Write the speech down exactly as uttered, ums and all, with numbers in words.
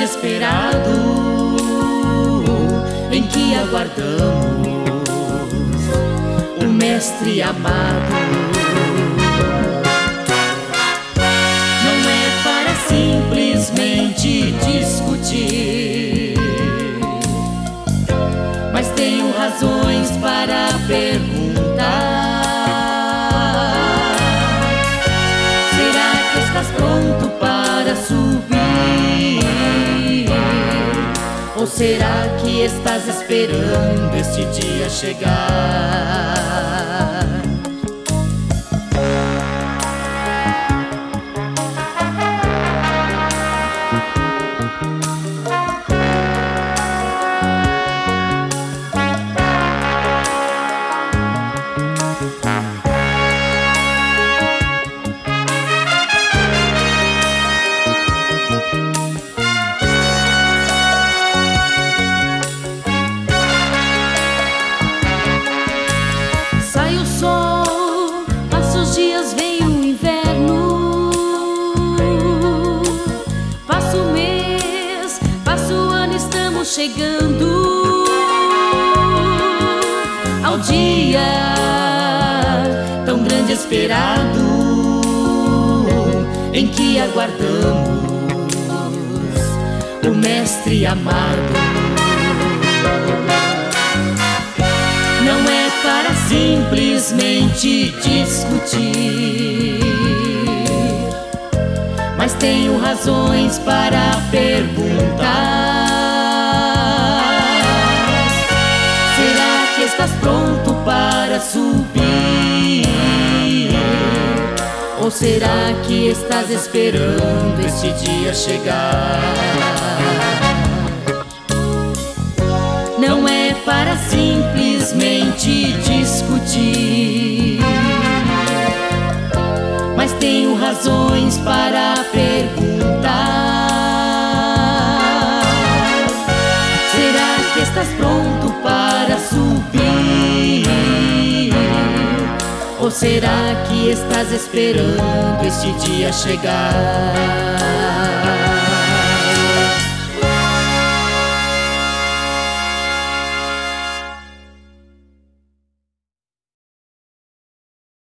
grande esperado, em que aguardamos o Mestre amado. Não é para simplesmente discutir, mas tenho razões para perguntar. Será que estás pronto para subir? Ou será que estás esperando este dia chegar? Chegando ao dia tão grande esperado, em que aguardamos o Mestre amado. Não é para simplesmente discutir, mas tenho razões para perguntar. Estás pronto para subir? Ou será que estás esperando este dia chegar? Não é para simplesmente discutir, mas tenho razões para perguntar. Será que estás pronto para subir? Ou será que estás esperando este dia chegar?